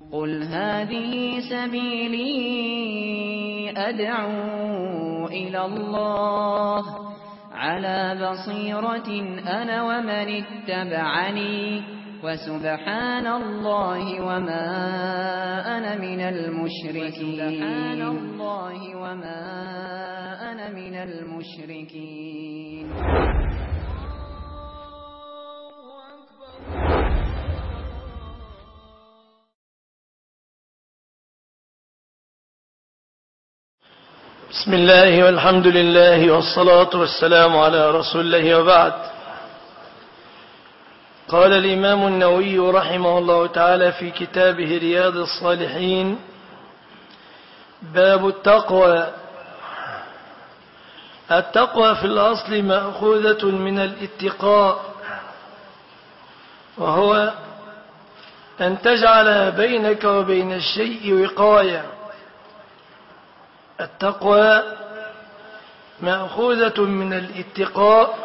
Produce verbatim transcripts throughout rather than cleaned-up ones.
قل هذه سبيلي أدعو إلى الله على بصيرة أنا ومن اتبعني وسبحان الله وما أنا من المشركين سبحان الله وما أنا من المشركين. بسم الله والحمد لله والصلاة والسلام على رسول الله وبعد. قال الإمام النووي رحمه الله تعالى في كتابه رياض الصالحين: باب التقوى. التقوى في الأصل مأخوذة من الاتقاء، وهو أن تجعل بينك وبين الشيء وقاية. التقوى مأخوذة من الاتقاء،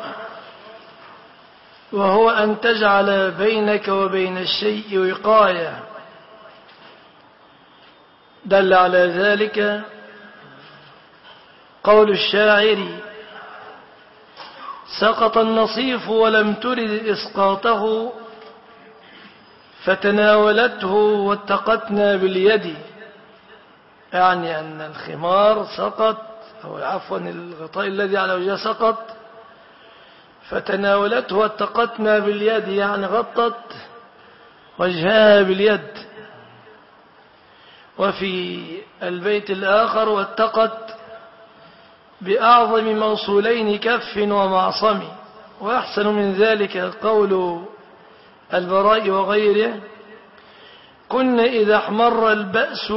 وهو أن تجعل بينك وبين الشيء وقاية. دل على ذلك قول الشاعر: سقط النصيف ولم ترد إسقاطه فتناولته واتقتنا باليد. يعني أن الخمار سقط، أو عفوا الغطاء الذي على وجهه سقط، فتناولته واتقتنا باليد، يعني غطت وجهها باليد. وفي البيت الآخر: واتقت بأعظم موصولين كف ومعصم. وأحسن من ذلك قول البراء وغيره: كنا إذا احمر البأس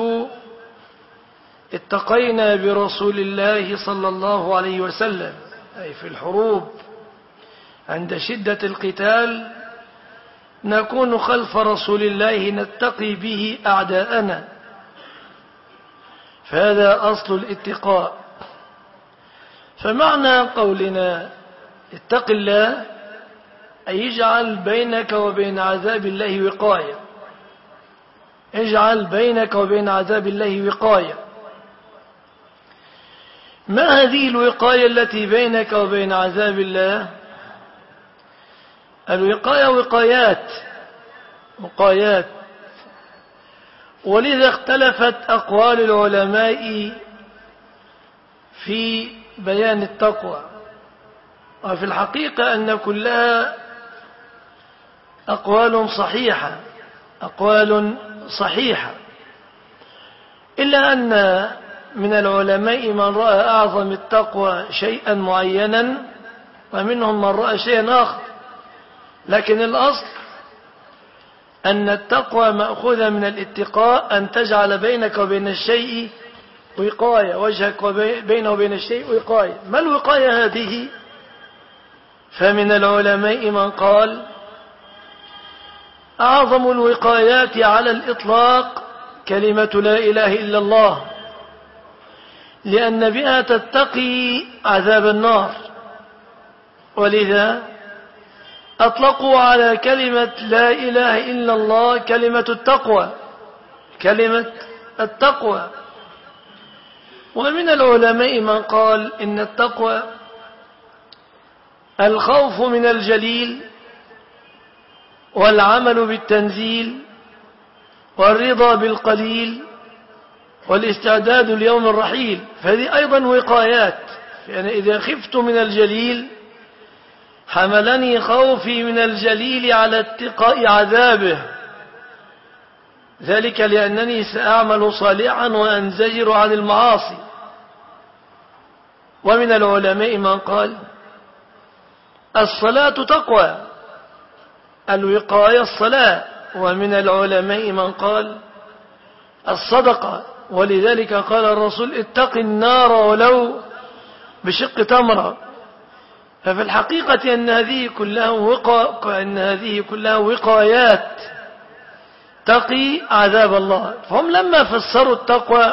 اتقينا برسول الله صلى الله عليه وسلم، أي في الحروب عند شدة القتال نكون خلف رسول الله نتقي به أعداءنا. فهذا أصل الاتقاء. فمعنى قولنا اتق الله أي اجعل بينك وبين عذاب الله وقاية. اجعل بينك وبين عذاب الله وقاية. ما هذه الوقاية التي بينك وبين عذاب الله؟ الوقاية وقايات وقايات ولذا اختلفت أقوال العلماء في بيان التقوى. وفي الحقيقة أن كلها أقوال صحيحة أقوال صحيحة إلا أن من العلماء من رأى أعظم التقوى شيئا معينا، ومنهم من رأى شيئا آخر. لكن الأصل أن التقوى مأخوذة من الاتقاء، أن تجعل بينك وبين الشيء وقاية، وجهك بينه وبين الشيء وقاية. ما الوقاية هذه؟ فمن العلماء من قال: أعظم الوقايات على الإطلاق كلمة لا إله إلا الله، لأن بها تتقي عذاب النار. ولذا أطلقوا على كلمة لا إله إلا الله كلمة التقوى كلمة التقوى. ومن العلماء من قال إن التقوى الخوف من الجليل، والعمل بالتنزيل، والرضا بالقليل، والاستعداد ليوم الرحيل. فهذه أيضا وقايات. يعني إذا خفت من الجليل حملني خوفي من الجليل على اتقاء عذابه، ذلك لأنني سأعمل صالحا وأنزجر عن المعاصي. ومن العلماء من قال الصلاة تقوى، الوقاية الصلاة. ومن العلماء من قال الصدقة، ولذلك قال الرسول: اتق النار ولو بشق تمرة. ففي الحقيقة أن هذه كلها وقا... أن هذه كلها وقايات تقي عذاب الله. فهم لما فسروا التقوى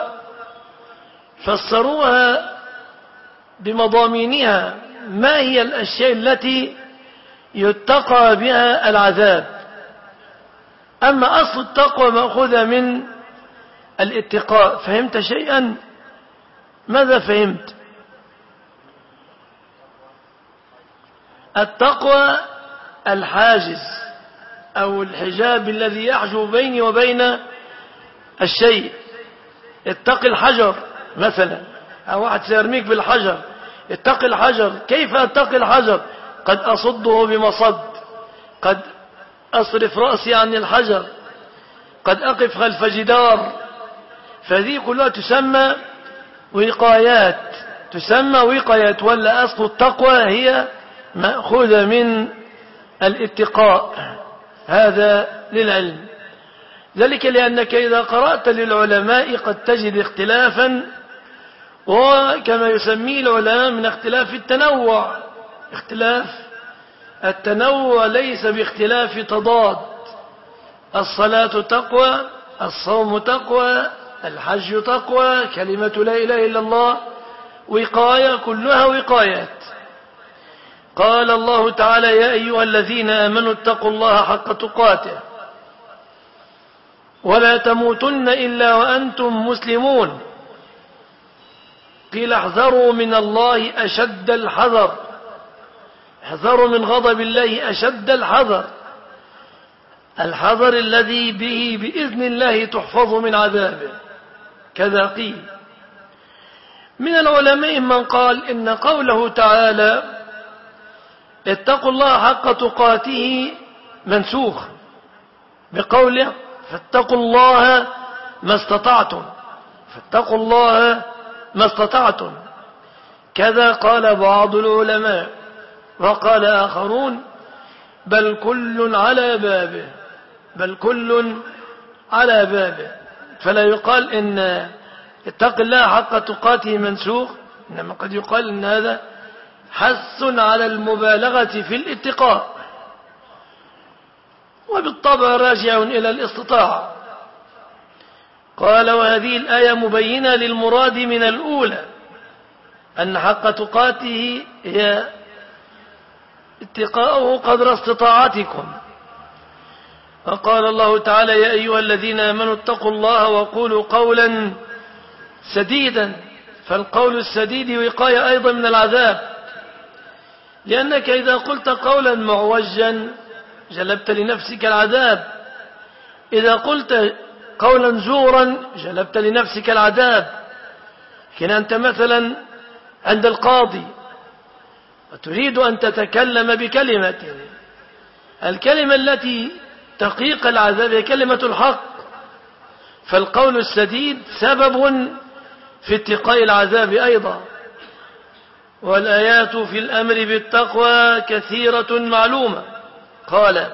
فسروها بمضامينها. ما هي الأشياء التي يتقى بها العذاب؟ أما أصل التقوى مأخوذة من الاتقاء. فهمت شيئا؟ ماذا فهمت؟ التقوى الحاجز أو الحجاب الذي يحجب بيني وبين الشيء. اتق الحجر مثلا، أو واحد سيرميك بالحجر، اتق الحجر. كيف اتق الحجر؟ قد أصده بمصد، قد أصرف رأسي عن الحجر، قد أقف خلف جدار. فذي كلها تسمى وقايات، تسمى وقايات. ولا أصل التقوى هي مأخوذة من الاتقاء. هذا للعلم. ذلك لأنك إذا قرأت للعلماء قد تجد اختلافا، وكما يسميه العلماء من اختلاف التنوع. اختلاف التنوع ليس باختلاف تضاد. الصلاة تقوى، الصوم تقوى، الحج تقوى، كلمة لا إله إلا الله وقاية، كلها وقايات. قال الله تعالى: يا أيها الذين آمنوا اتقوا الله حق تقاته ولا تموتن إلا وأنتم مسلمون. قيل: احذروا من الله أشد الحذر، احذروا من غضب الله أشد الحذر، الحذر الذي به بإذن الله تحفظ من عذابه. كذا قيل. من العلماء من قال إن قوله تعالى اتقوا الله حق تقاته منسوخ بقوله فاتقوا الله ما استطعتم، فاتقوا الله ما استطعتم. كذا قال بعض العلماء، وقال آخرون بل كل على بابه، بل كل على بابه. فلا يقال إن اتق الله حق تقاته منسوخ، إنما قد يقال إن هذا حث على المبالغة في الاتقاء، وبالطبع راجع إلى الاستطاعة. قال: وهذه الآية مبينة للمراد من الأولى، أن حق تقاته هي اتقاؤه قدر استطاعتكم. فقال الله تعالى: يا أيها الذين آمنوا اتقوا الله وقولوا قولا سديدا. فالقول السديد وقاية أيضا من العذاب، لأنك إذا قلت قولا معوجا جلبت لنفسك العذاب، إذا قلت قولا زورا جلبت لنفسك العذاب. لكن أنت مثلا عند القاضي وتريد أن تتكلم بكلمة، الكلمة التي تقيق العذاب هي كلمة الحق، فالقول السديد سبب في اتقاء العذاب أيضا. والآيات في الأمر بالتقوى كثيرة معلومة. قال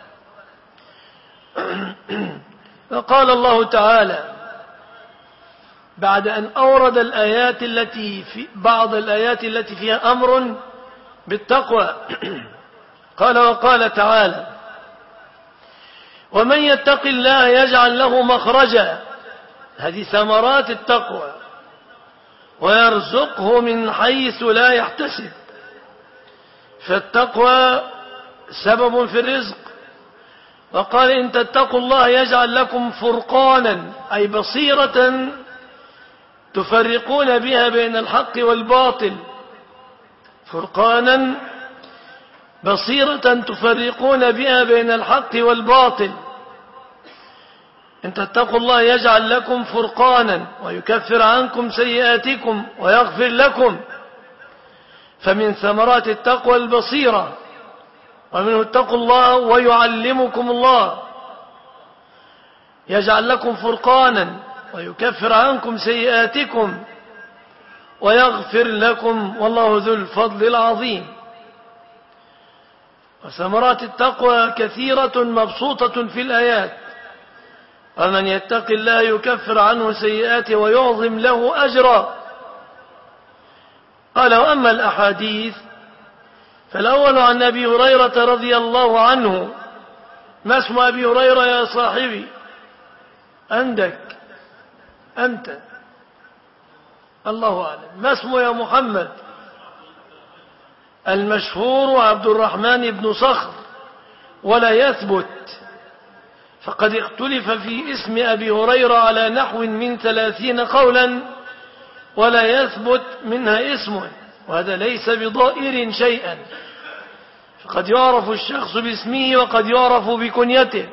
فقال الله تعالى بعد أن أورد الآيات التي في بعض الآيات التي فيها أمر بالتقوى، قال: وقال تعالى: ومن يتق الله يجعل له مخرجا. هذه ثمرات التقوى. ويرزقه من حيث لا يحتسب. فالتقوى سبب في الرزق. وقال: إن تتقوا الله يجعل لكم فرقانا، أي بصيرة تفرقون بها بين الحق والباطل. فرقانا بصيرة تفرقون بها بين الحق والباطل. إن تتقوا الله يجعل لكم فرقانا ويكفر عنكم سيئاتكم ويغفر لكم. فمن ثمرات التقوى البصيرة، ومنه اتقوا الله ويعلمكم الله. يجعل لكم فرقانا ويكفر عنكم سيئاتكم ويغفر لكم والله ذو الفضل العظيم. وثمرات التقوى كثيرة مبسوطة في الآيات. ومن يتق الله يكفر عنه سيئاته ويعظم له أجرا. قال: وأما الأحاديث فالأول عن أبي هريرة رضي الله عنه. ما اسم أبي هريرة يا صاحبي؟ عندك أنت، الله أعلم. ما اسمه يا محمد؟ المشهور عبد الرحمن بن صخر، ولا يثبت فقد اختلف في اسم أبي هريرة على نحو من ثلاثين قولا ولا يثبت منها اسمه، وهذا ليس بضائر شيئا، فقد يعرف الشخص باسمه وقد يعرف بكنيته.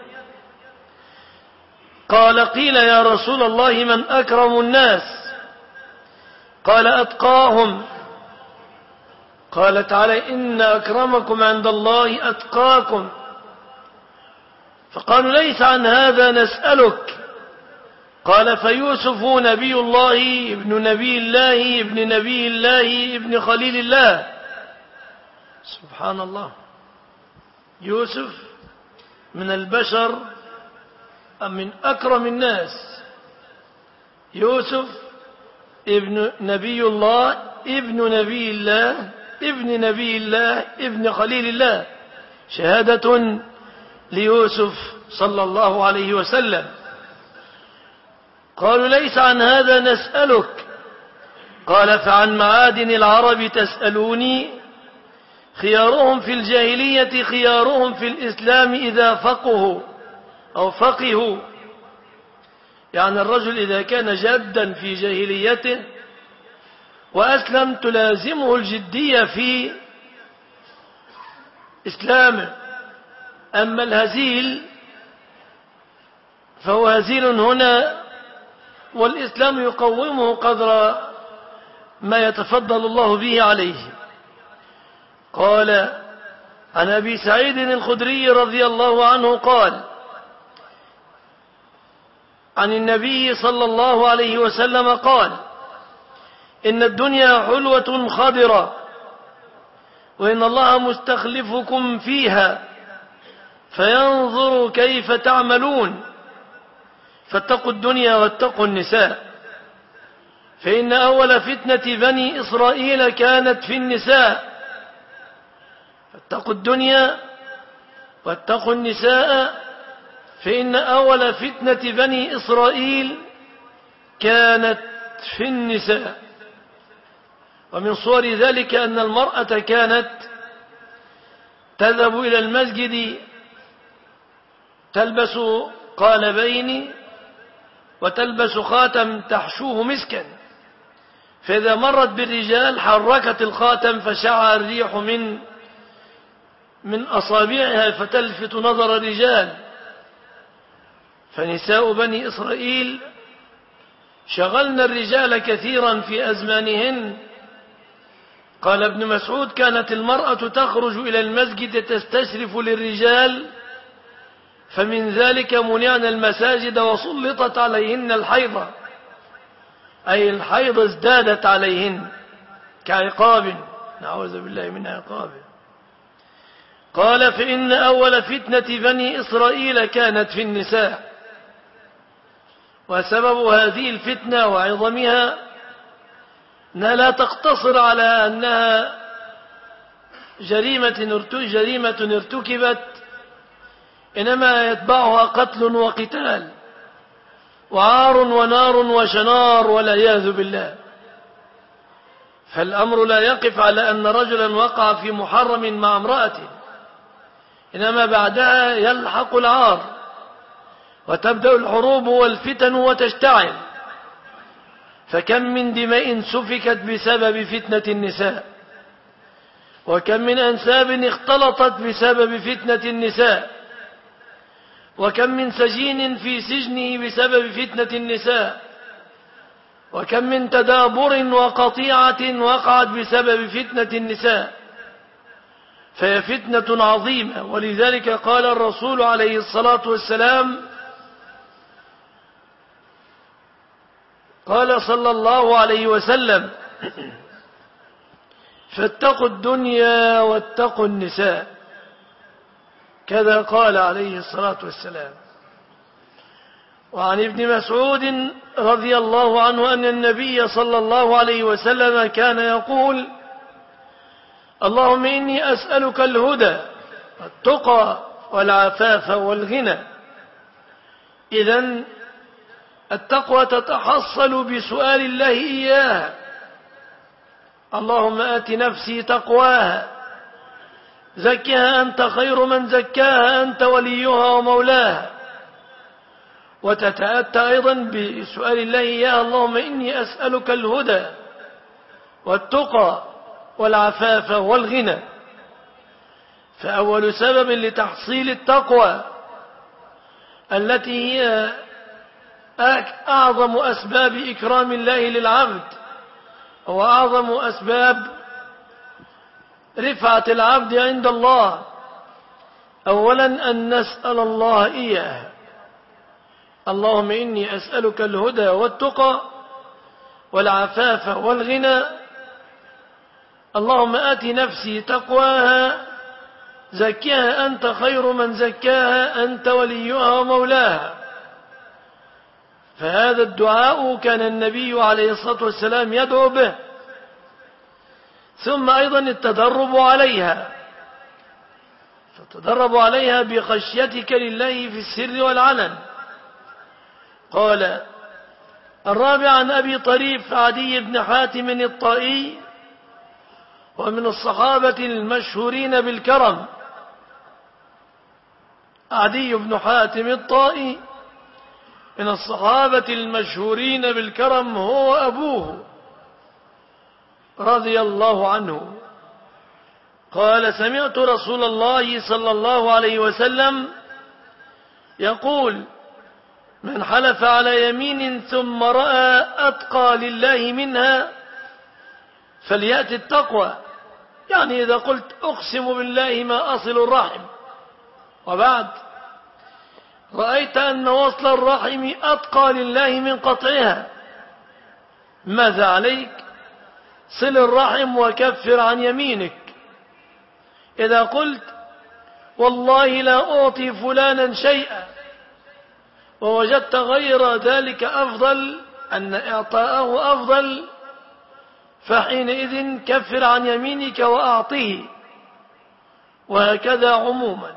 قال: قيل يا رسول الله من أكرم الناس؟ قال: أتقاهم. قال تعالى: إن أكرمكم عند الله أتقاكم. فقالوا: ليس عن هذا نسألك. قال: فيوسف نبي الله ابن نبي الله ابن نبي الله ابن خليل الله. سبحان الله، يوسف من البشر من أكرم الناس، يوسف ابن نبي الله ابن نبي الله ابن نبي الله ابن خليل الله، شهادة ليوسف صلى الله عليه وسلم. قالوا: ليس عن هذا نسألك. قال: فعن معادن العرب تسألوني؟ خيارهم في الجاهلية خيارهم في الإسلام إذا فقهوا أو فقهوا، يعني الرجل إذا كان جادا في جاهليته وأسلم تلازمه الجدية في إسلامه. أما الهزيل فهو هزيل هنا، والإسلام يقومه قدر ما يتفضل الله به عليه. قال عن أبي سعيد الخدري رضي الله عنه قال عن النبي صلى الله عليه وسلم قال: إن الدنيا حلوة خضرة، وإن الله مستخلفكم فيها فينظر كيف تعملون، فاتقوا الدنيا واتقوا النساء، فإن أول فتنة بني إسرائيل كانت في النساء. فاتقوا الدنيا واتقوا النساء، فإن أول فتنة بني إسرائيل كانت في النساء. ومن صور ذلك أن المرأة كانت تذهب إلى المسجد تلبس قالبين وتلبس خاتم تحشوه مسكا، فإذا مرت بالرجال حركت الخاتم فشع الريح من من أصابعها فتلفت نظر الرجال. فنساء بني إسرائيل شغلن الرجال كثيرا في أزمانهن. قال ابن مسعود: كانت المرأة تخرج إلى المسجد تستشرف للرجال، فمن ذلك منعنا المساجد وسلطت عليهن الحيضة، أي الحيض ازدادت عليهن كعقاب، نعوذ بالله من عقاب. قال: فإن أول فتنة بني إسرائيل كانت في النساء. وسبب هذه الفتنة وعظمها أنها لا تقتصر على أنها جريمة جريمة ارتكبت، إنما يتبعها قتل وقتال وعار ونار وشنار والعياذ بالله. فالأمر لا يقف على أن رجلا وقع في محرم مع امرأته، إنما بعدها يلحق العار وتبدأ الحروب والفتن وتشتعل. فكم من دماء سفكت بسبب فتنة النساء، وكم من أنساب اختلطت بسبب فتنة النساء، وكم من سجين في سجنه بسبب فتنة النساء، وكم من تدابر وقطيعة وقعت بسبب فتنة النساء. فهي فتنة عظيمة. ولذلك قال الرسول عليه الصلاة والسلام: قال صلى الله عليه وسلم: فاتقوا الدنيا واتقوا النساء. كذا قال عليه الصلاة والسلام. وعن ابن مسعود رضي الله عنه أن النبي صلى الله عليه وسلم كان يقول: اللهم إني أسألك الهدى والتقى والعفاف والغنى. إذن التقوى تتحصل بسؤال الله إياها. اللهم آت نفسي تقواها زكها أنت خير من زكاها أنت وليها ومولاها. وتتأتى أيضا بسؤال الله يا اللهم إني أسألك الهدى والتقى والعفاف والغنى. فأول سبب لتحصيل التقوى التي هي أعظم أسباب إكرام الله للعبد وأعظم أسباب رفعة العبد عند الله، أولا أن نسأل الله إياه. اللهم إني أسألك الهدى والتقى والعفاف والغنى. اللهم آت نفسي تقواها زكها أنت خير من زكاها أنت وليها ومولاها. فهذا الدعاء كان النبي عليه الصلاة والسلام يدعو به. ثم أيضا التدرب عليها، فتدرب عليها بخشيتك لله في السر والعلن. قال الرابع عن أبي طريف عدي بن حاتم الطائي، ومن الصحابة المشهورين بالكرم. عدي بن حاتم الطائي من الصحابة المشهورين بالكرم، هو أبوه رضي الله عنه. قال سمعت رسول الله صلى الله عليه وسلم يقول من حلف على يمين ثم رأى أتقى لله منها فليأتي التقوى. يعني إذا قلت أقسم بالله ما أصل الرحم، وبعد رأيت أن وصل الرحم أتقى لله من قطعها، ماذا عليك؟ صل الرحم وكفر عن يمينك. إذا قلت والله لا أعطي فلانا شيئا ووجدت غير ذلك أفضل، أن إعطاءه أفضل، فحينئذ كفر عن يمينك وأعطيه. وهكذا عموما.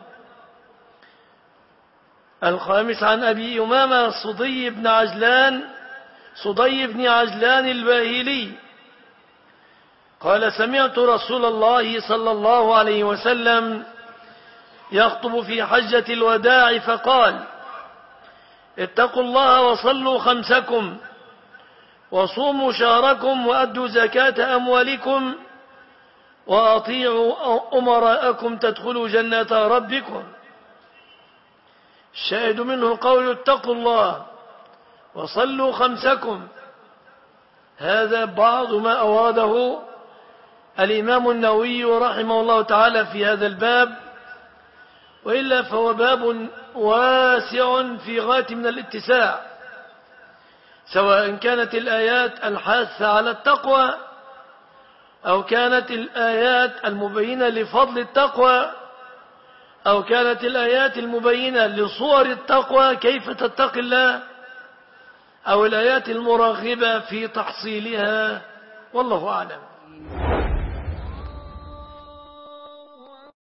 الخامس عن أبي أمامة صدي بن عجلان صدي بن عجلان الباهلي قال سمعت رسول الله صلى الله عليه وسلم يخطب في حجة الوداع فقال اتقوا الله وصلوا خمسكم وصوموا شهركم وأدوا زكاة أموالكم وأطيعوا أمراءكم تدخلوا جنات ربكم. الشاهد منه قول اتقوا الله وصلوا خمسكم. هذا بعض ما أواده الإمام النووي رحمه الله تعالى في هذا الباب، وإلا فهو باب واسع في غاية من الاتساع، سواء كانت الآيات الحاثة على التقوى أو كانت الآيات المبينة لفضل التقوى أو كانت الآيات المبينة لصور التقوى كيف تتقي الله، أو الآيات المراغبة في تحصيلها، والله أعلم.